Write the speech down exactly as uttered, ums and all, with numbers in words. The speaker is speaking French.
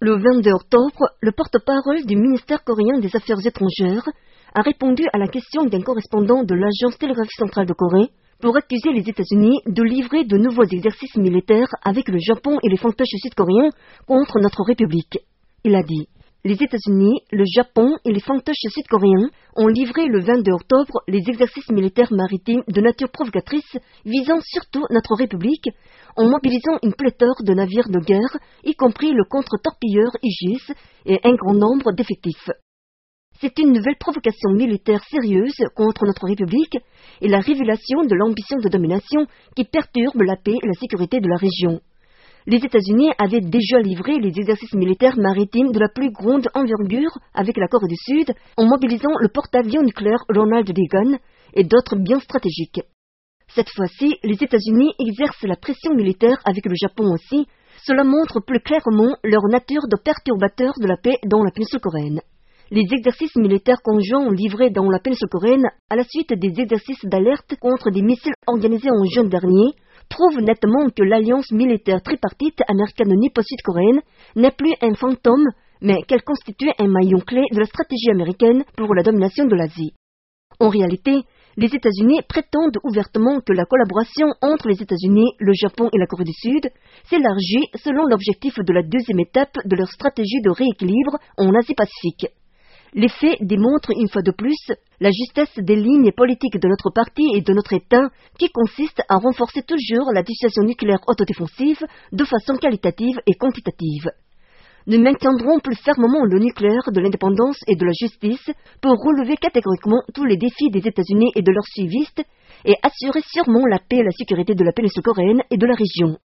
Le vingt-deux octobre, le porte-parole du ministère coréen des Affaires étrangères a répondu à la question d'un correspondant de l'Agence télégraphique centrale de Corée pour accuser les États-Unis de livrer de nouveaux exercices militaires avec le Japon et les fantoches sud-coréens contre notre République. Il a dit: les États-Unis, le Japon et les fantoches sud-coréens ont livré le vingt-deux octobre les exercices militaires maritimes de nature provocatrice visant surtout notre République en mobilisant une pléthore de navires de guerre, y compris le contre-torpilleur Aegis et un grand nombre d'effectifs. C'est une nouvelle provocation militaire sérieuse contre notre République et la révélation de l'ambition de domination qui perturbe la paix et la sécurité de la région. Les États-Unis avaient déjà livré les exercices militaires maritimes de la plus grande envergure avec la Corée du Sud en mobilisant le porte-avions nucléaire Ronald Reagan et d'autres bien stratégiques. Cette fois-ci, les États-Unis exercent la pression militaire avec le Japon aussi. Cela montre plus clairement leur nature de perturbateurs de la paix dans la péninsule coréenne. Les exercices militaires conjoints livrés dans la péninsule coréenne à la suite des exercices d'alerte contre des missiles organisés en juin dernier prouvent nettement que l'alliance militaire tripartite américano-nippo-sud-coréenne n'est plus un fantôme, mais qu'elle constitue un maillon clé de la stratégie américaine pour la domination de l'Asie. En réalité, les États-Unis prétendent ouvertement que la collaboration entre les États-Unis, le Japon et la Corée du Sud s'élargit selon l'objectif de la deuxième étape de leur stratégie de rééquilibre en Asie-Pacifique. Les faits démontrent une fois de plus la justesse des lignes politiques de notre parti et de notre État qui consiste à renforcer toujours la dissuasion nucléaire autodéfensive de façon qualitative et quantitative. Nous maintiendrons plus fermement le nucléaire de l'indépendance et de la justice pour relever catégoriquement tous les défis des États-Unis et de leurs suivistes et assurer sûrement la paix et la sécurité de la péninsule coréenne et de la région.